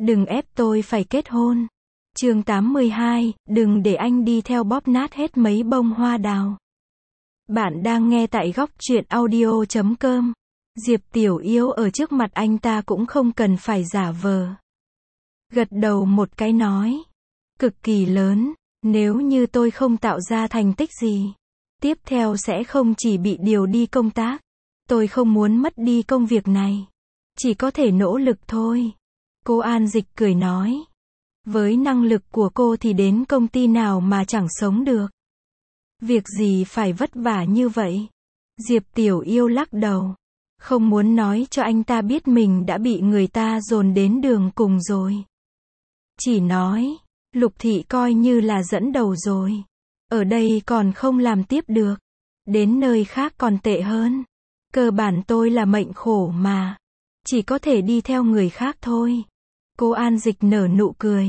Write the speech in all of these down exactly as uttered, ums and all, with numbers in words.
Đừng ép tôi phải kết hôn. Chương tám mươi hai, đừng để anh đi theo bóp nát hết mấy bông hoa đào. Bạn đang nghe tại góc truyện audio chấm com. Diệp Tiểu Yêu ở trước mặt anh ta cũng không cần phải giả vờ. Gật đầu một cái nói. Cực kỳ lớn, nếu như tôi không tạo ra thành tích gì, tiếp theo sẽ không chỉ bị điều đi công tác. Tôi không muốn mất đi công việc này. Chỉ có thể nỗ lực thôi. Cô An Dịch cười nói. Với năng lực của cô thì đến công ty nào mà chẳng sống được. Việc gì phải vất vả như vậy? Diệp Tiểu Yêu lắc đầu. Không muốn nói cho anh ta biết mình đã bị người ta dồn đến đường cùng rồi. Chỉ nói, Lục Thị coi như là dẫn đầu rồi. Ở đây còn không làm tiếp được. Đến nơi khác còn tệ hơn. Cơ bản tôi là mệnh khổ mà. Chỉ có thể đi theo người khác thôi. Cô An Dịch nở nụ cười.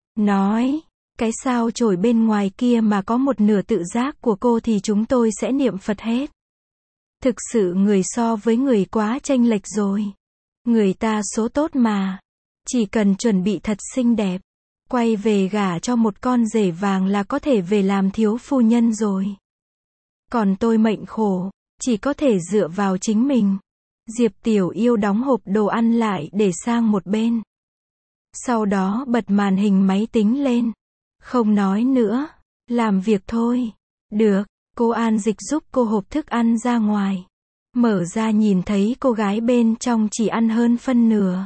Nói, cái sao chổi bên ngoài kia mà có một nửa tự giác của cô thì chúng tôi sẽ niệm Phật hết. Thực sự người so với người quá chênh lệch rồi. Người ta số tốt mà. Chỉ cần chuẩn bị thật xinh đẹp. Quay về gả cho một con rể vàng là có thể về làm thiếu phu nhân rồi. Còn tôi mệnh khổ, chỉ có thể dựa vào chính mình. Diệp Tiểu Yêu đóng hộp đồ ăn lại để sang một bên. Sau đó bật màn hình máy tính lên. Không nói nữa, làm việc thôi. Được, cô An Dịch giúp cô hộp thức ăn ra ngoài. Mở ra nhìn thấy cô gái bên trong chỉ ăn hơn phân nửa.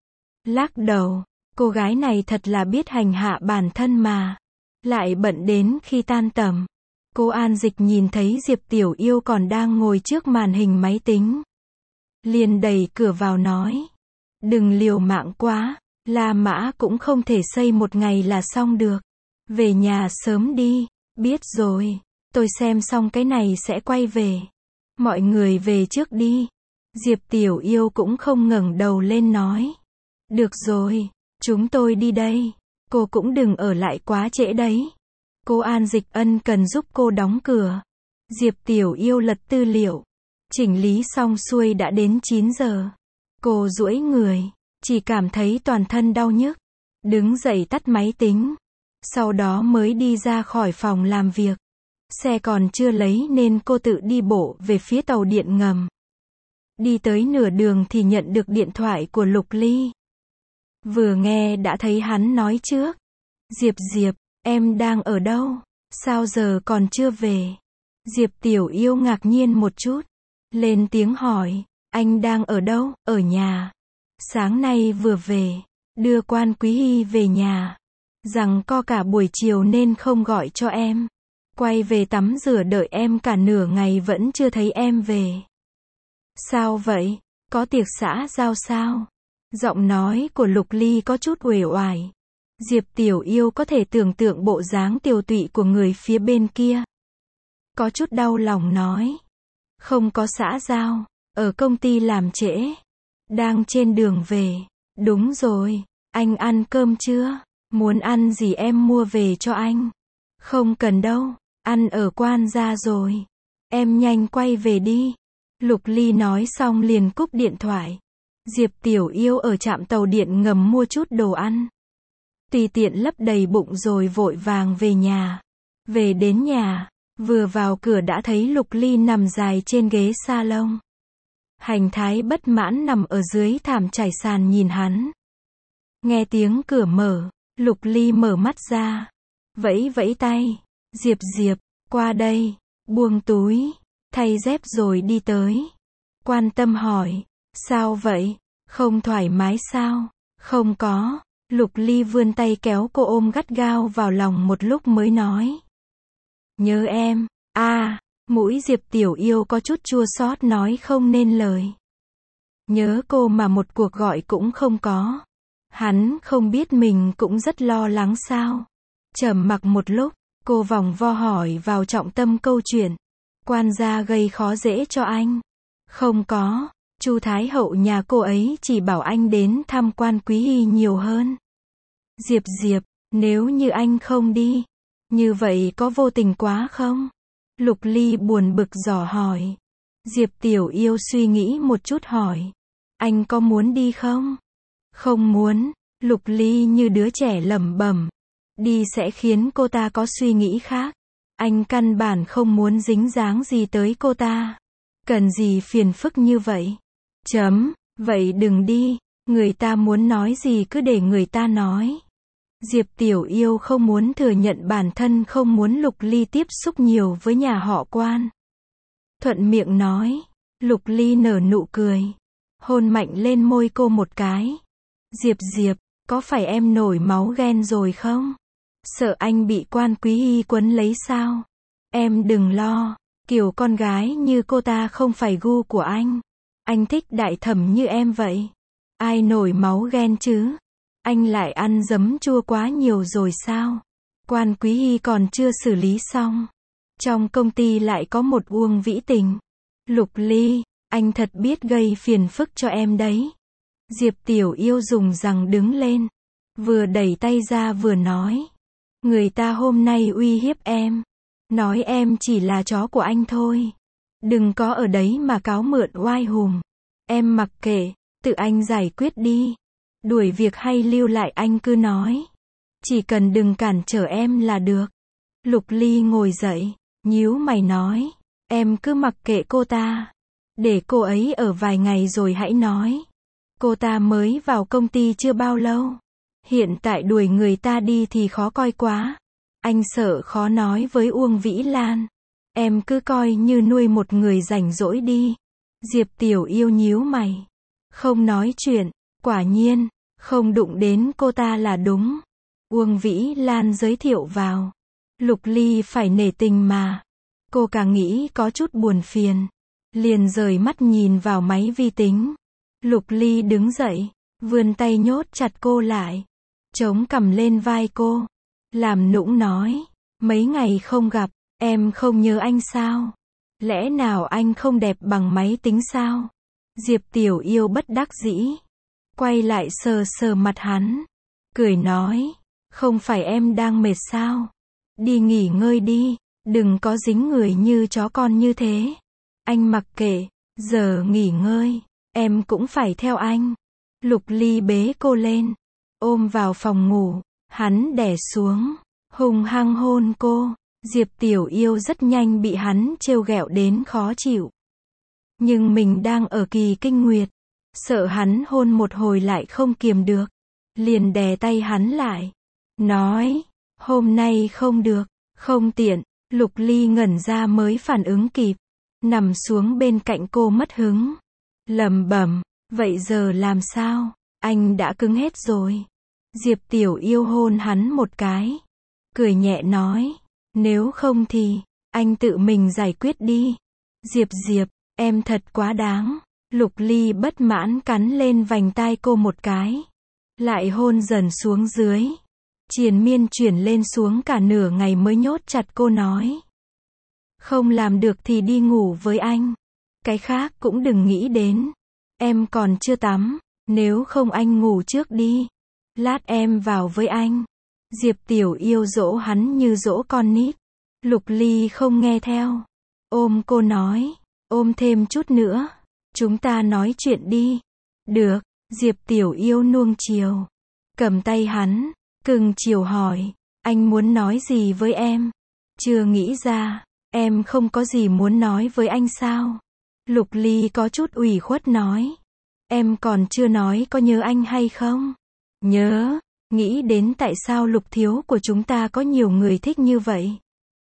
Lắc đầu, cô gái này thật là biết hành hạ bản thân mà. Lại bận đến khi tan tầm. Cô An Dịch nhìn thấy Diệp Tiểu Yêu còn đang ngồi trước màn hình máy tính. Liền đẩy cửa vào nói. Đừng liều mạng quá, La Mã cũng không thể xây một ngày là xong được. Về nhà sớm đi. Biết rồi, tôi xem xong cái này sẽ quay về. Mọi người về trước đi. Diệp Tiểu Yêu cũng không ngẩng đầu lên nói. Được rồi, chúng tôi đi đây. Cô cũng đừng ở lại quá trễ đấy. Cô An Dịch ân cần giúp cô đóng cửa. Diệp Tiểu Yêu lật tư liệu. Chỉnh lý xong xuôi đã đến chín giờ. Cô duỗi người, chỉ cảm thấy toàn thân đau nhức. Đứng dậy tắt máy tính. Sau đó mới đi ra khỏi phòng làm việc. Xe còn chưa lấy nên cô tự đi bộ về phía tàu điện ngầm. Đi tới nửa đường thì nhận được điện thoại của Lục Ly. Vừa nghe đã thấy hắn nói trước. Diệp Diệp, em đang ở đâu? Sao giờ còn chưa về? Diệp Tiểu Yêu ngạc nhiên một chút. Lên tiếng hỏi, anh đang ở đâu? Ở nhà. Sáng nay vừa về, đưa Quan Quý Hy về nhà. Rằng co cả buổi chiều nên không gọi cho em. Quay về tắm rửa đợi em cả nửa ngày vẫn chưa thấy em về. Sao vậy? Có tiệc xã giao sao? Giọng nói của Lục Ly có chút uể oải. Diệp Tiểu Yêu có thể tưởng tượng bộ dáng tiều tụy của người phía bên kia. Có chút đau lòng nói. Không có xã giao, ở công ty làm trễ. Đang trên đường về. Đúng rồi, anh ăn cơm chưa? Muốn ăn gì em mua về cho anh? Không cần đâu, ăn ở Quan gia rồi. Em nhanh quay về đi. Lục Ly nói xong liền cúp điện thoại. Diệp Tiểu Yêu ở trạm tàu điện ngầm mua chút đồ ăn. Tùy tiện lấp đầy bụng rồi vội vàng về nhà. Về đến nhà, vừa vào cửa đã thấy Lục Ly nằm dài trên ghế salon. Hành Thái bất mãn nằm ở dưới thảm trải sàn nhìn hắn. Nghe tiếng cửa mở, Lục Ly mở mắt ra. Vẫy vẫy tay. Diệp Diệp, qua đây. Buông túi, thay dép rồi đi tới. Quan tâm hỏi. Sao vậy? Không thoải mái sao? Không có. Lục Ly vươn tay kéo cô ôm gắt gao vào lòng một lúc mới nói. Nhớ em. À, mũi Diệp Tiểu Yêu có chút chua xót nói không nên lời. Nhớ cô mà một cuộc gọi cũng không có. Hắn không biết mình cũng rất lo lắng sao? Trầm mặc một lúc, cô vòng vo hỏi vào trọng tâm câu chuyện. Quan gia gây khó dễ cho anh? Không có, Chu Thái hậu nhà cô ấy chỉ bảo anh đến thăm Quan Quý Hy nhiều hơn. Diệp Diệp, nếu như anh không đi, như vậy có vô tình quá không? Lục Ly buồn bực dò hỏi. Diệp Tiểu Yêu suy nghĩ một chút hỏi. Anh có muốn đi không? Không muốn. Lục Ly như đứa trẻ lẩm bẩm. Đi sẽ khiến cô ta có suy nghĩ khác. Anh căn bản không muốn dính dáng gì tới cô ta. Cần gì phiền phức như vậy? Chấm, vậy đừng đi. Người ta muốn nói gì cứ để người ta nói. Diệp Tiểu Yêu không muốn thừa nhận bản thân không muốn Lục Ly tiếp xúc nhiều với nhà họ Quan. Thuận miệng nói. Lục Ly nở nụ cười. Hôn mạnh lên môi cô một cái. Diệp Diệp, có phải em nổi máu ghen rồi không? Sợ anh bị Quan Quý Hy quấn lấy sao? Em đừng lo, kiểu con gái như cô ta không phải gu của anh. Anh thích đại thẩm như em vậy. Ai nổi máu ghen chứ? Anh lại ăn giấm chua quá nhiều rồi sao? Quan Quý Hy còn chưa xử lý xong. Trong công ty lại có một Uông Vĩ Tình. Lục Ly, anh thật biết gây phiền phức cho em đấy. Diệp Tiểu Yêu dùng rằng đứng lên. Vừa đẩy tay ra vừa nói. Người ta hôm nay uy hiếp em. Nói em chỉ là chó của anh thôi. Đừng có ở đấy mà cáo mượn oai hùm. Em mặc kệ, tự anh giải quyết đi. Đuổi việc hay lưu lại anh cứ nói. Chỉ cần đừng cản trở em là được. Lục Ly ngồi dậy, nhíu mày nói. Em cứ mặc kệ cô ta. Để cô ấy ở vài ngày rồi hãy nói. Cô ta mới vào công ty chưa bao lâu. Hiện tại đuổi người ta đi thì khó coi quá. Anh sợ khó nói với Uông Vĩ Lan. Em cứ coi như nuôi một người rảnh rỗi đi. Diệp Tiểu Yêu nhíu mày. Không nói chuyện, quả nhiên, không đụng đến cô ta là đúng. Uông Vĩ Lan giới thiệu vào. Lục Ly phải nể tình mà. Cô càng nghĩ có chút buồn phiền. Liền rời mắt nhìn vào máy vi tính. Lục Ly đứng dậy, vươn tay nhốt chặt cô lại. Chống cằm lên vai cô. Làm nũng nói. Mấy ngày không gặp, em không nhớ anh sao? Lẽ nào anh không đẹp bằng máy tính sao? Diệp Tiểu Yêu bất đắc dĩ. Quay lại sờ sờ mặt hắn. Cười nói. Không phải em đang mệt sao? Đi nghỉ ngơi đi. Đừng có dính người như chó con như thế. Anh mặc kệ. Giờ nghỉ ngơi. Em cũng phải theo anh. Lục Ly bế cô lên. Ôm vào phòng ngủ. Hắn đè xuống. Hùng hăng hôn cô. Diệp Tiểu Yêu rất nhanh bị hắn trêu ghẹo đến khó chịu. Nhưng mình đang ở kỳ kinh nguyệt. Sợ hắn hôn một hồi lại không kiềm được. Liền đè tay hắn lại. Nói. Hôm nay không được. Không tiện. Lục Ly ngẩn ra mới phản ứng kịp. Nằm xuống bên cạnh cô mất hứng. Lẩm bẩm. Vậy giờ làm sao? Anh đã cứng hết rồi. Diệp Tiểu Yêu hôn hắn một cái. Cười nhẹ nói. Nếu không thì, anh tự mình giải quyết đi. Diệp Diệp, em thật quá đáng. Lục Ly bất mãn cắn lên vành tai cô một cái. Lại hôn dần xuống dưới. Triền miên chuyển lên xuống cả nửa ngày mới nhốt chặt cô nói. Không làm được thì đi ngủ với anh. Cái khác cũng đừng nghĩ đến. Em còn chưa tắm. Nếu không anh ngủ trước đi. Lát em vào với anh. Diệp Tiểu Yêu dỗ hắn như dỗ con nít. Lục Ly không nghe theo. Ôm cô nói. Ôm thêm chút nữa. Chúng ta nói chuyện đi. Được. Diệp Tiểu Yêu nuông chiều. Cầm tay hắn. Cưng chiều hỏi. Anh muốn nói gì với em? Chưa nghĩ ra. Em không có gì muốn nói với anh sao? Lục Ly có chút ủy khuất nói. Em còn chưa nói có nhớ anh hay không? Nhớ. Nghĩ đến tại sao Lục thiếu của chúng ta có nhiều người thích như vậy.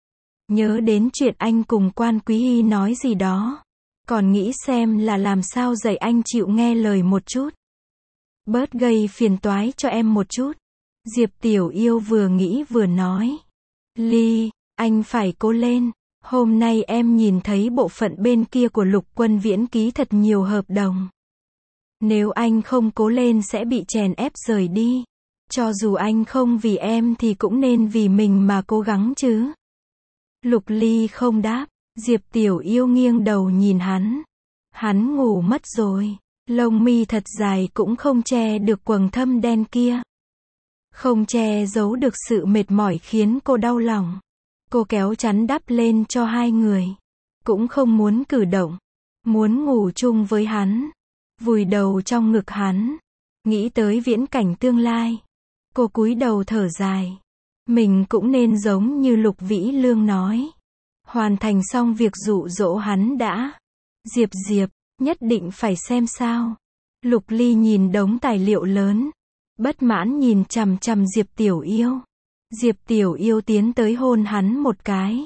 Nhớ đến chuyện anh cùng Quan Quý Hy nói gì đó. Còn nghĩ xem là làm sao dạy anh chịu nghe lời một chút. Bớt gây phiền toái cho em một chút. Diệp Tiểu Yêu vừa nghĩ vừa nói. Ly, anh phải cố lên. Hôm nay em nhìn thấy bộ phận bên kia của Lục Quân Viễn ký thật nhiều hợp đồng. Nếu anh không cố lên sẽ bị chèn ép rời đi. Cho dù anh không vì em thì cũng nên vì mình mà cố gắng chứ. Lục Ly không đáp. Diệp Tiểu Yêu nghiêng đầu nhìn hắn. Hắn ngủ mất rồi. Lông mi thật dài cũng không che được quầng thâm đen kia. Không che giấu được sự mệt mỏi khiến cô đau lòng. Cô kéo chắn đắp lên cho hai người. Cũng không muốn cử động. Muốn ngủ chung với hắn. Vùi đầu trong ngực hắn. Nghĩ tới viễn cảnh tương lai. Cô cúi đầu thở dài. Mình cũng nên giống như Lục Vĩ Lương nói. Hoàn thành xong việc dụ dỗ hắn đã. Diệp Diệp, nhất định phải xem sao. Lục Ly nhìn đống tài liệu lớn. Bất mãn nhìn chằm chằm Diệp Tiểu Yêu. Diệp Tiểu Yêu tiến tới hôn hắn một cái.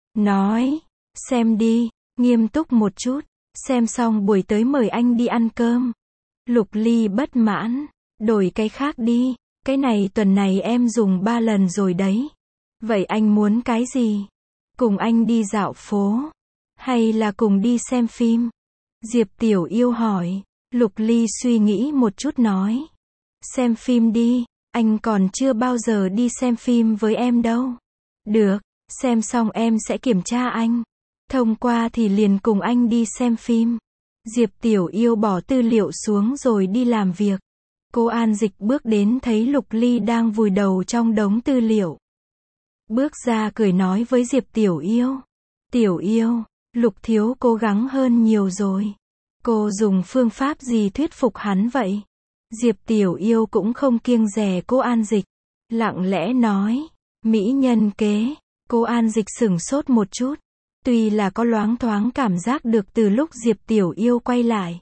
Nói, xem đi, nghiêm túc một chút. Xem xong buổi tới mời anh đi ăn cơm. Lục Ly bất mãn. Đổi cái khác đi. Cái này tuần này em dùng ba lần rồi đấy. Vậy anh muốn cái gì? Cùng anh đi dạo phố? Hay là cùng đi xem phim? Diệp Tiểu Yêu hỏi. Lục Ly suy nghĩ một chút nói. Xem phim đi, anh còn chưa bao giờ đi xem phim với em đâu. Được, xem xong em sẽ kiểm tra anh. Thông qua thì liền cùng anh đi xem phim. Diệp Tiểu Yêu bỏ tư liệu xuống rồi đi làm việc. Cô An Dịch bước đến thấy Lục Ly đang vùi đầu trong đống tư liệu. Bước ra cười nói với Diệp Tiểu Yêu. Tiểu Yêu, Lục thiếu cố gắng hơn nhiều rồi. Cô dùng phương pháp gì thuyết phục hắn vậy? Diệp Tiểu Yêu cũng không kiêng dè cô An Dịch. Lặng lẽ nói. Mỹ nhân kế. Cô An Dịch sửng sốt một chút. Tuy là có loáng thoáng cảm giác được từ lúc Diệp Tiểu Yêu quay lại.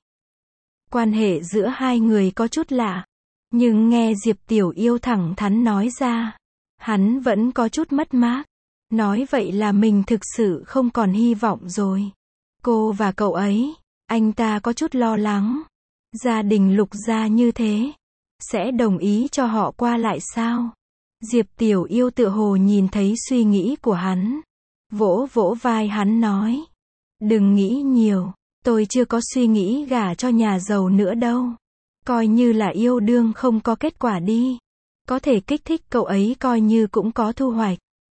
Quan hệ giữa hai người có chút lạ. Nhưng nghe Diệp Tiểu Yêu thẳng thắn nói ra. Hắn vẫn có chút mất mát. Nói vậy là mình thực sự không còn hy vọng rồi. Cô và cậu ấy. Anh ta có chút lo lắng. Gia đình Lục gia như thế. Sẽ đồng ý cho họ qua lại sao? Diệp Tiểu Yêu tựa hồ nhìn thấy suy nghĩ của hắn. Vỗ vỗ vai hắn nói. Đừng nghĩ nhiều. Tôi chưa có suy nghĩ gả cho nhà giàu nữa đâu. Coi như là yêu đương không có kết quả đi. Có thể kích thích cậu ấy coi như cũng có thu hoạch.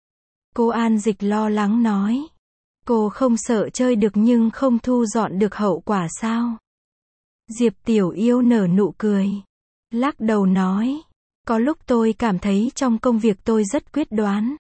Cô An Dịch lo lắng nói. Cô không sợ chơi được nhưng không thu dọn được hậu quả sao? Diệp Tiểu Yêu nở nụ cười. Lắc đầu nói. Có lúc tôi cảm thấy trong công việc tôi rất quyết đoán.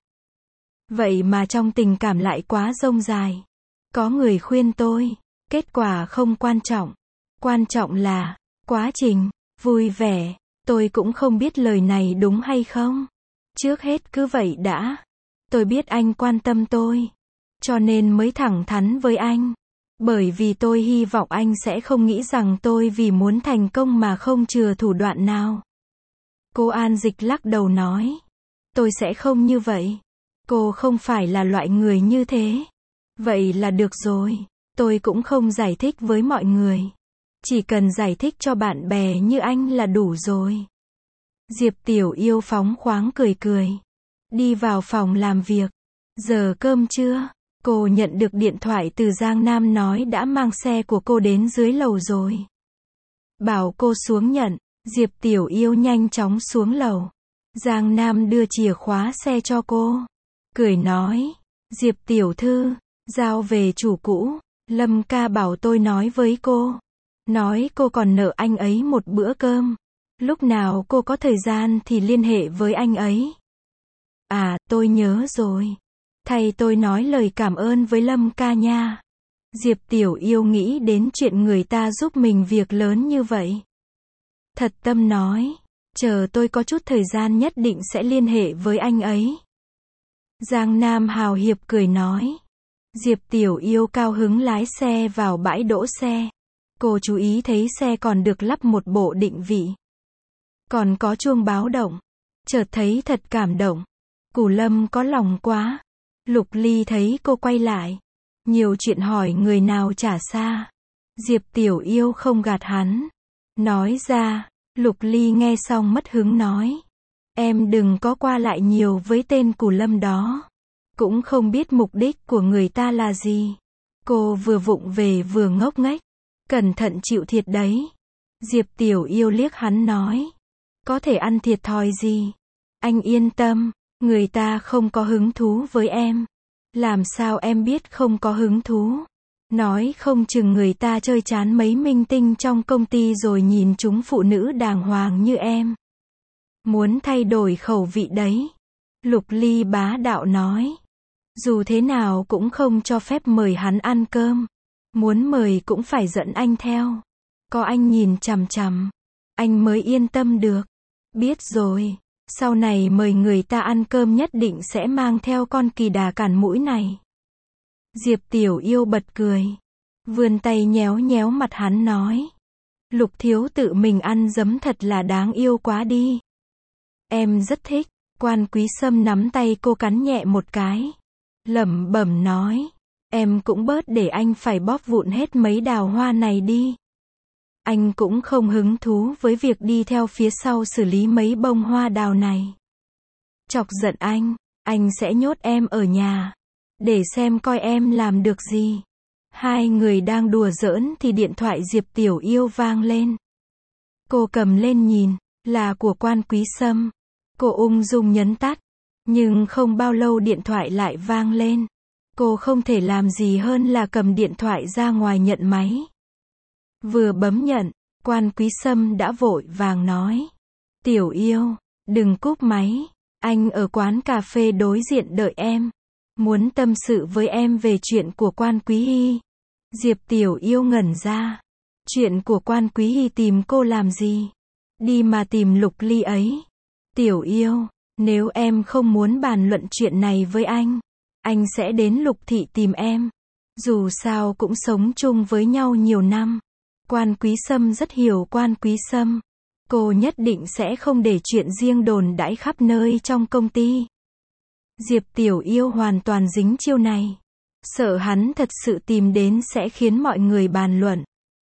Vậy mà trong tình cảm lại quá dông dài. Có người khuyên tôi. Kết quả không quan trọng. Quan trọng là quá trình, vui vẻ. Tôi cũng không biết lời này đúng hay không. Trước hết cứ vậy đã. Tôi biết anh quan tâm tôi. Cho nên mới thẳng thắn với anh. Bởi vì tôi hy vọng anh sẽ không nghĩ rằng tôi vì muốn thành công mà không chừa thủ đoạn nào. Cô An Dịch lắc đầu nói. Tôi sẽ không như vậy. Cô không phải là loại người như thế. Vậy là được rồi. Tôi cũng không giải thích với mọi người. Chỉ cần giải thích cho bạn bè như anh là đủ rồi. Diệp Tiểu Yêu phóng khoáng cười cười. Đi vào phòng làm việc. Giờ cơm trưa. Cô nhận được điện thoại từ Giang Nam nói đã mang xe của cô đến dưới lầu rồi. Bảo cô xuống nhận. Diệp Tiểu Yêu nhanh chóng xuống lầu. Giang Nam đưa chìa khóa xe cho cô. Cười nói. Diệp Tiểu Thư. Giao về chủ cũ. Lâm ca bảo tôi nói với cô. Nói cô còn nợ anh ấy một bữa cơm. Lúc nào cô có thời gian thì liên hệ với anh ấy. À, tôi nhớ rồi. Thầy tôi nói lời cảm ơn với Lâm ca nha. Diệp Tiểu Yêu nghĩ đến chuyện người ta giúp mình việc lớn như vậy. Thật tâm nói. Chờ tôi có chút thời gian nhất định sẽ liên hệ với anh ấy. Giang Nam hào hiệp cười nói. Diệp Tiểu Yêu cao hứng lái xe vào bãi đỗ xe. Cô chú ý thấy xe còn được lắp một bộ định vị. Còn có chuông báo động. Chợt thấy thật cảm động. Củ Lâm có lòng quá. Lục Ly thấy cô quay lại. Nhiều chuyện hỏi người nào trả xa. Diệp Tiểu Yêu không gạt hắn. Nói ra. Lục Ly nghe xong mất hứng nói. Em đừng có qua lại nhiều với tên Củ Lâm đó. Cũng không biết mục đích của người ta là gì. Cô vừa vụng về vừa ngốc nghếch. Cẩn thận chịu thiệt đấy. Diệp Tiểu Yêu liếc hắn nói. Có thể ăn thiệt thòi gì. Anh yên tâm. Người ta không có hứng thú với em. Làm sao em biết không có hứng thú? Nói không chừng người ta chơi chán mấy minh tinh trong công ty rồi nhìn chúng phụ nữ đàng hoàng như em. Muốn thay đổi khẩu vị đấy. Lục Ly bá đạo nói. Dù thế nào cũng không cho phép mời hắn ăn cơm. Muốn mời cũng phải dẫn anh theo. Có anh nhìn chằm chằm. anh mới yên tâm được. Biết rồi, sau này mời người ta ăn cơm nhất định sẽ mang theo con kỳ đà cản mũi này. Diệp Tiểu Yêu bật cười, vươn tay nhéo nhéo mặt hắn nói. Lục thiếu tự mình ăn giấm thật là đáng yêu quá đi. Em rất thích. Quan Quý Sâm nắm tay cô cắn nhẹ một cái. Lẩm bẩm nói. Em cũng bớt để anh phải bóp vụn hết mấy đào hoa này đi. Anh cũng không hứng thú với việc đi theo phía sau xử lý mấy bông hoa đào này. Chọc giận anh, anh sẽ nhốt em ở nhà. Để xem coi em làm được gì. Hai người đang đùa giỡn thì điện thoại Diệp Tiểu Yêu vang lên. Cô cầm lên nhìn, là của Quan Quý Sâm. Cô ung dung nhấn tắt. Nhưng không bao lâu điện thoại lại vang lên. Cô không thể làm gì hơn là cầm điện thoại ra ngoài nhận máy. Vừa bấm nhận, Quan Quý Sâm đã vội vàng nói. Tiểu Yêu, đừng cúp máy. Anh ở quán cà phê đối diện đợi em. Muốn tâm sự với em về chuyện của Quan Quý Hy. Diệp Tiểu Yêu ngẩn ra. Chuyện của Quan Quý Hy tìm cô làm gì? Đi mà tìm Lục Ly ấy. Tiểu Yêu, nếu em không muốn bàn luận chuyện này với anh, anh sẽ đến Lục Thị tìm em. Dù sao cũng sống chung với nhau nhiều năm. Quan Quý Sâm rất hiểu Quan Quý Sâm. Cô nhất định sẽ không để chuyện riêng đồn đãi khắp nơi trong công ty. Diệp Tiểu Yêu hoàn toàn dính chiêu này. Sợ hắn thật sự tìm đến sẽ khiến mọi người bàn luận.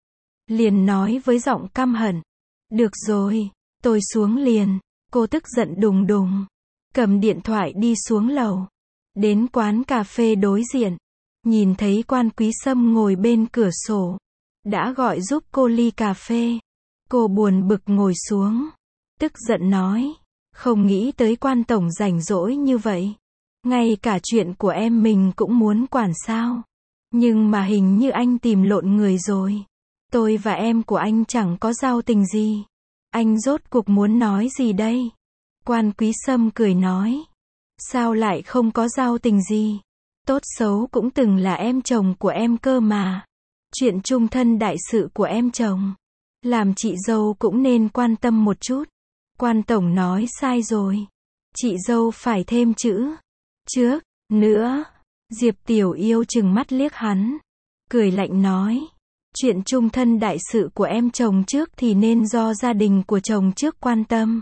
Liền nói với giọng căm hận. Được rồi, tôi xuống liền. Cô tức giận đùng đùng. Cầm điện thoại đi xuống lầu. Đến quán cà phê đối diện. Nhìn thấy Quan Quý Sâm ngồi bên cửa sổ. Đã gọi giúp cô ly cà phê. Cô buồn bực ngồi xuống. Tức giận nói. Không nghĩ tới Quan tổng rảnh rỗi như vậy. Ngay cả chuyện của em mình cũng muốn quản sao. Nhưng mà hình như anh tìm lộn người rồi. Tôi và em của anh chẳng có giao tình gì. Anh rốt cuộc muốn nói gì đây? Quan Quý Sâm cười nói. Sao lại không có giao tình gì? Tốt xấu cũng từng là em chồng của em cơ mà. Chuyện chung thân đại sự của em chồng. Làm chị dâu cũng nên quan tâm một chút. Quan tổng nói sai rồi. Chị dâu phải thêm chữ. Trước, nữa. Diệp Tiểu Yêu trừng mắt liếc hắn. Cười lạnh nói. Chuyện chung thân đại sự của em chồng trước thì nên do gia đình của chồng trước quan tâm.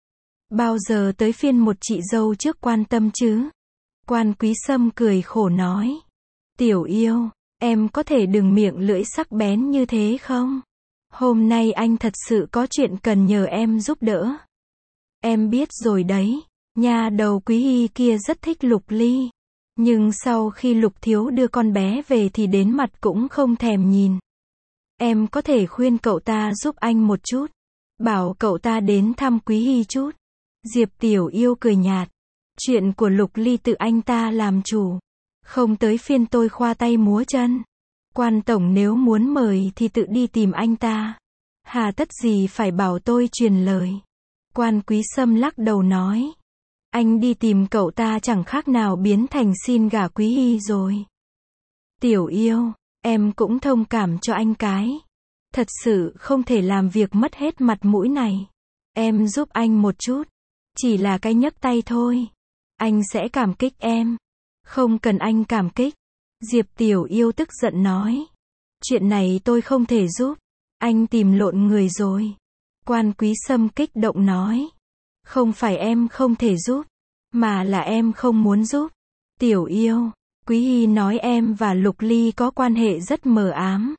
Bao giờ tới phiên một chị dâu trước quan tâm chứ? Quan Quý Sâm cười khổ nói. Tiểu Yêu, em có thể đừng miệng lưỡi sắc bén như thế không? Hôm nay anh thật sự có chuyện cần nhờ em giúp đỡ. Em biết rồi đấy, nhà đầu Quý Hy kia rất thích Lục Ly. Nhưng sau khi Lục thiếu đưa con bé về thì đến mặt cũng không thèm nhìn. Em có thể khuyên cậu ta giúp anh một chút. Bảo cậu ta đến thăm Quý Hy chút. Diệp Tiểu Yêu cười nhạt. Chuyện của Lục Ly tự anh ta làm chủ. Không tới phiên tôi khoa tay múa chân. Quan tổng nếu muốn mời thì tự đi tìm anh ta. Hà tất gì phải bảo tôi truyền lời. Quan Quý Sâm lắc đầu nói. Anh đi tìm cậu ta chẳng khác nào biến thành xin gả Quý Hy rồi. Tiểu Yêu, em cũng thông cảm cho anh cái. Thật sự không thể làm việc mất hết mặt mũi này. Em giúp anh một chút. Chỉ là cái nhấc tay thôi. Anh sẽ cảm kích em. Không cần anh cảm kích. Diệp Tiểu Yêu tức giận nói. Chuyện này tôi không thể giúp. Anh tìm lộn người rồi. Quan Quý Sâm kích động nói. Không phải em không thể giúp. Mà là em không muốn giúp. Tiểu Yêu, Quý Hy nói em và Lục Ly có quan hệ rất mờ ám.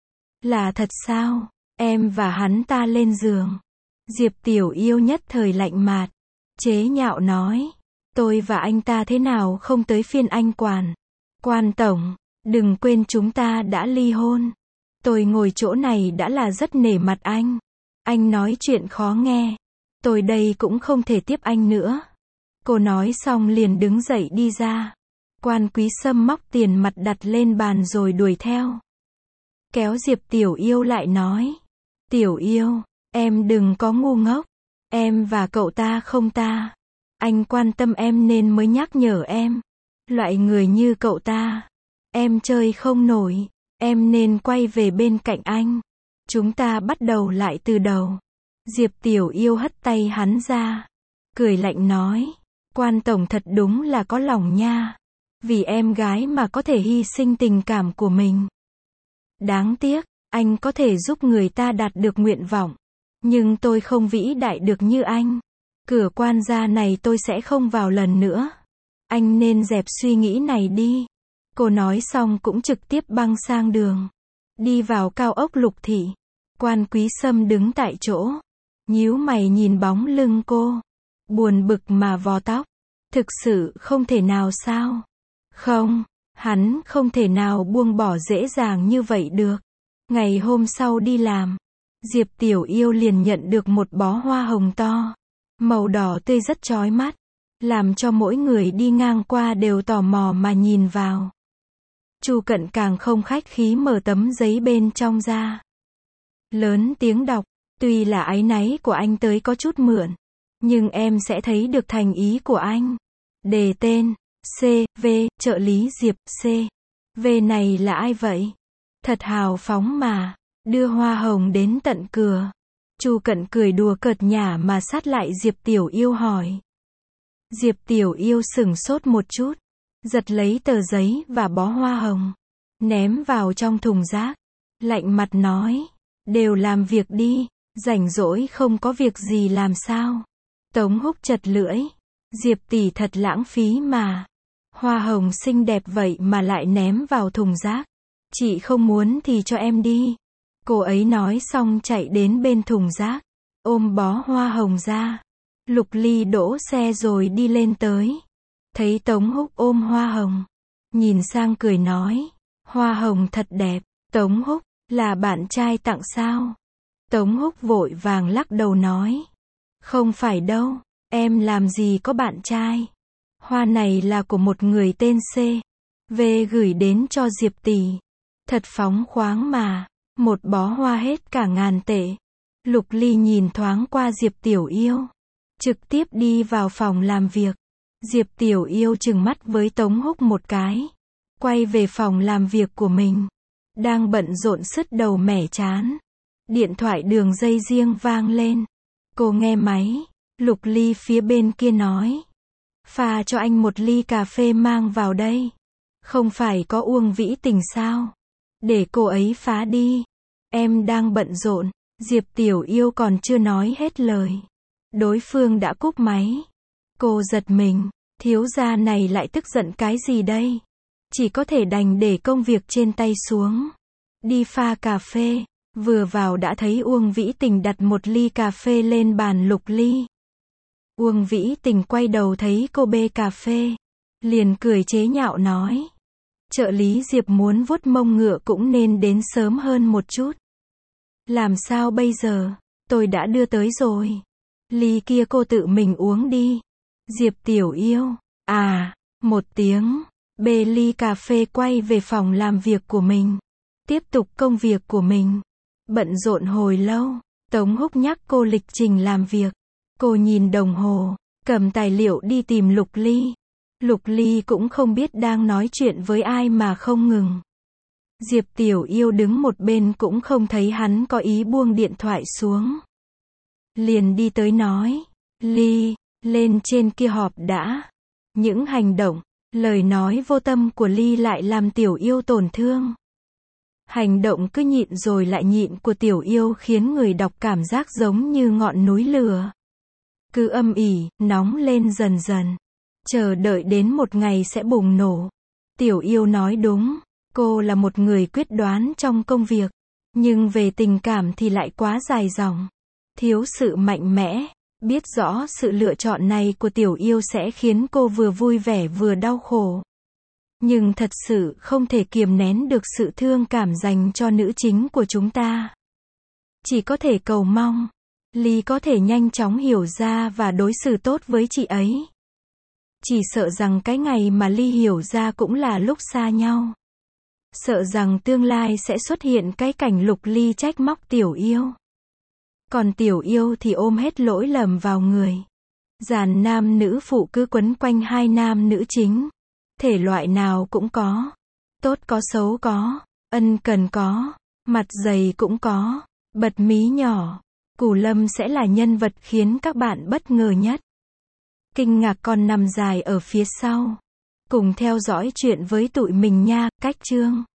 Là thật sao? Em và hắn ta lên giường. Diệp Tiểu Yêu nhất thời lạnh mạt. Chế nhạo nói. Tôi và anh ta thế nào không tới phiên anh quản. Quan tổng, đừng quên chúng ta đã ly hôn. Tôi ngồi chỗ này đã là rất nể mặt anh. Anh nói chuyện khó nghe. Tôi đây cũng không thể tiếp anh nữa. Cô nói xong liền đứng dậy đi ra. Quan Quý Sâm móc tiền mặt đặt lên bàn rồi đuổi theo. Kéo Diệp Tiểu Yêu lại nói. Tiểu Yêu, em đừng có ngu ngốc. Em và cậu ta không ta. Anh quan tâm em nên mới nhắc nhở em. Loại người như cậu ta. Em chơi không nổi. Em nên quay về bên cạnh anh. Chúng ta bắt đầu lại từ đầu. Diệp Tiểu Yêu hất tay hắn ra, cười lạnh nói, Quan tổng thật đúng là có lòng nha. Vì em gái mà có thể hy sinh tình cảm của mình. Đáng tiếc, anh có thể giúp người ta đạt được nguyện vọng. Nhưng tôi không vĩ đại được như anh. Cửa quan gia này tôi sẽ không vào lần nữa. Anh nên dẹp suy nghĩ này đi. Cô nói xong cũng trực tiếp băng sang đường. Đi vào cao ốc Lục Thị. Quan Quý Sâm đứng tại chỗ. Nhíu mày nhìn bóng lưng cô. Buồn bực mà vò tóc. Thực sự không thể nào sao? Không, hắn không thể nào buông bỏ dễ dàng như vậy được. Ngày hôm sau đi làm, Diệp Tiểu Yêu liền nhận được một bó hoa hồng to. Màu đỏ tươi rất chói mắt. Làm cho mỗi người đi ngang qua đều tò mò mà nhìn vào. Chu Cận càng không khách khí mở tấm giấy bên trong ra. Lớn tiếng đọc, tuy là áy náy của anh tới có chút mượn. Nhưng em sẽ thấy được thành ý của anh. Đề tên, C, V, trợ lý Diệp, C. V này là ai vậy? Thật hào phóng mà, đưa hoa hồng đến tận cửa. Chu Cận cười đùa cợt nhả mà sát lại Diệp Tiểu Yêu hỏi. Diệp Tiểu Yêu sửng sốt một chút, giật lấy tờ giấy và bó hoa hồng, ném vào trong thùng rác, lạnh mặt nói, đều làm việc đi, rảnh rỗi không có việc gì làm sao? Tống Húc chật lưỡi, Diệp tỷ thật lãng phí mà. Hoa hồng xinh đẹp vậy mà lại ném vào thùng rác. Chị không muốn thì cho em đi. Cô ấy nói xong chạy đến bên thùng rác, ôm bó hoa hồng ra. Lục Ly đỗ xe rồi đi lên tới. Thấy Tống Húc ôm hoa hồng, nhìn sang cười nói, hoa hồng thật đẹp. Tống Húc, là bạn trai tặng sao? Tống Húc vội vàng lắc đầu nói, không phải đâu, em làm gì có bạn trai. Hoa này là của một người tên C. V gửi đến cho Diệp tỷ. Thật phóng khoáng mà, một bó hoa hết cả ngàn tệ. Lục Ly nhìn thoáng qua Diệp Tiểu Yêu, trực tiếp đi vào phòng làm việc. Diệp Tiểu Yêu trừng mắt với Tống Húc một cái, quay về phòng làm việc của mình. Đang bận rộn sứt đầu mẻ chán. Điện thoại đường dây riêng vang lên. Cô nghe máy. Lục Ly phía bên kia nói, pha cho anh một ly cà phê mang vào đây. Không phải có Uông Vĩ Tình sao? Để cô ấy phá đi. Em đang bận rộn. Diệp Tiểu Yêu còn chưa nói hết lời, đối phương đã cúp máy. Cô giật mình, thiếu gia này lại tức giận cái gì đây? Chỉ có thể đành để công việc trên tay xuống, đi pha cà phê. Vừa vào đã thấy Uông Vĩ Tình đặt một ly cà phê lên bàn Lục Ly. Uông Vĩ Tình quay đầu thấy cô bê cà phê, liền cười chế nhạo nói, trợ lý Diệp muốn vuốt mông ngựa cũng nên đến sớm hơn một chút. Làm sao bây giờ? Tôi đã đưa tới rồi. Ly kia cô tự mình uống đi. Diệp Tiểu Yêu, à, một tiếng, bê ly cà phê quay về phòng làm việc của mình. Tiếp tục công việc của mình. Bận rộn hồi lâu, Tống Húc nhắc cô lịch trình làm việc. Cô nhìn đồng hồ, cầm tài liệu đi tìm Lục Ly. Lục Ly cũng không biết đang nói chuyện với ai mà không ngừng. Diệp Tiểu Yêu đứng một bên cũng không thấy hắn có ý buông điện thoại xuống. Liền đi tới nói, Ly, lên trên kia họp đã. Những hành động, lời nói vô tâm của Ly lại làm Tiểu Yêu tổn thương. Hành động cứ nhịn rồi lại nhịn của Tiểu Yêu khiến người đọc cảm giác giống như ngọn núi lửa. Cứ âm ỉ, nóng lên dần dần. Chờ đợi đến một ngày sẽ bùng nổ. Tiểu Yêu nói đúng, cô là một người quyết đoán trong công việc. Nhưng về tình cảm thì lại quá dài dòng. Thiếu sự mạnh mẽ. Biết rõ sự lựa chọn này của Tiểu Yêu sẽ khiến cô vừa vui vẻ vừa đau khổ. Nhưng thật sự không thể kiềm nén được sự thương cảm dành cho nữ chính của chúng ta. Chỉ có thể cầu mong Ly có thể nhanh chóng hiểu ra và đối xử tốt với chị ấy. Chỉ sợ rằng cái ngày mà Ly hiểu ra cũng là lúc xa nhau. Sợ rằng tương lai sẽ xuất hiện cái cảnh Lục Ly trách móc Tiểu Yêu. Còn Tiểu Yêu thì ôm hết lỗi lầm vào người. Dàn nam nữ phụ cứ quấn quanh hai nam nữ chính. Thể loại nào cũng có. Tốt có xấu có. Ân cần có. Mặt dày cũng có. Bật mí nhỏ. Củ Lâm sẽ là nhân vật khiến các bạn bất ngờ nhất. Kinh ngạc còn nằm dài ở phía sau. Cùng theo dõi chuyện với tụi mình nha, cách chương.